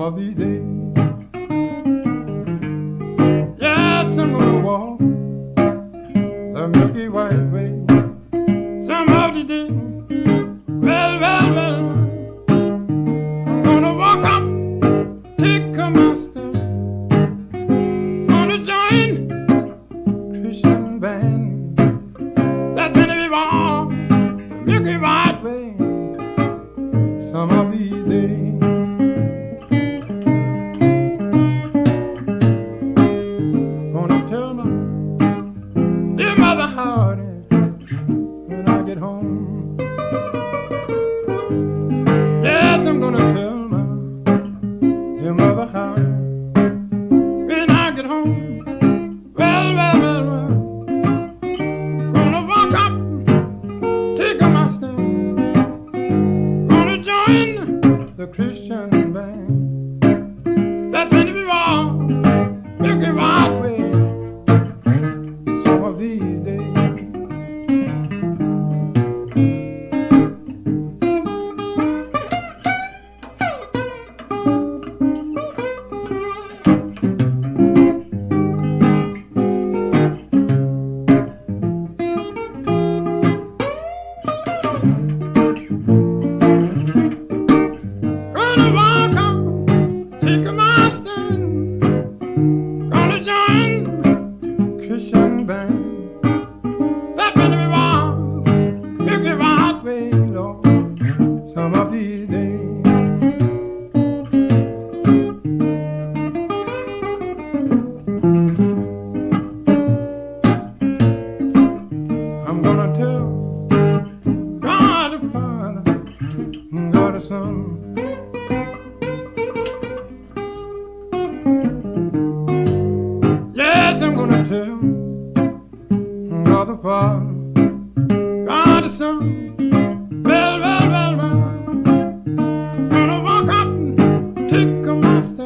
of these days. Yes, I'm gonna walk the Milky White Way. Some of the day, well, I'm gonna walk up, take my step, gonna join Christian band. That's gonna be walk the Milky White Way. Some of these days. Gonna tell my dear mother how it is when I get home. Yes, I'm gonna tell my dear mother how it is when I get home. Well. Gonna walk up, take my stand, gonna join the Christian band. That's when we walk Milky White Way. Some of these days. Gonna walk up, take my stand, gonna join Christian band. That's when we walk Milky White Way, Lord. Some of these days. I'm gonna tell God the Father, God the Son. Yes, I'm gonna tell God the Father, God the Son. Well. Gonna walk up and take my stand.